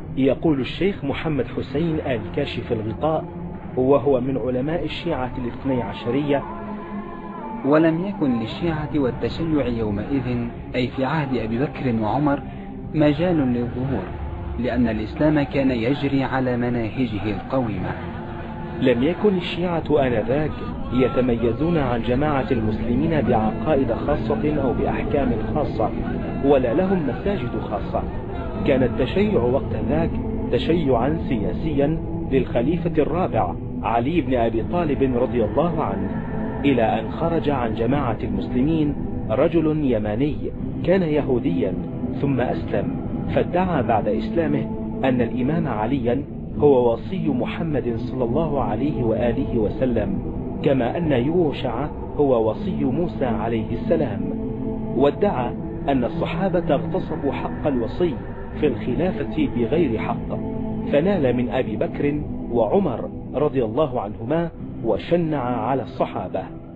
يقول الشيخ محمد حسين آل كاشف الغطاء وهو من علماء الشيعة الاثني عشرية: ولم يكن للشيعة والتشيع يومئذ أي في عهد أبي بكر وعمر مجال للظهور، لأن الإسلام كان يجري على مناهجه القويمة. لم يكن الشيعة آنذاك يتميزون عن جماعة المسلمين بعقائد خاصة أو بأحكام خاصة، ولا لهم مساجد خاصة. كان التشيع وقت ذاك تشيعا سياسيا للخليفة الرابع علي بن أبي طالب رضي الله عنه، إلى أن خرج عن جماعة المسلمين رجل يماني كان يهوديا ثم أسلم، فادعى بعد إسلامه أن الإمام عليا هو وصي محمد صلى الله عليه وآله وسلم، كما أن يوشع هو وصي موسى عليه السلام. وادعى أن الصحابة اغتصبوا حق الوصي في الخلافة بغير حق، فنال من أبي بكر وعمر رضي الله عنهما وشنع على الصحابة.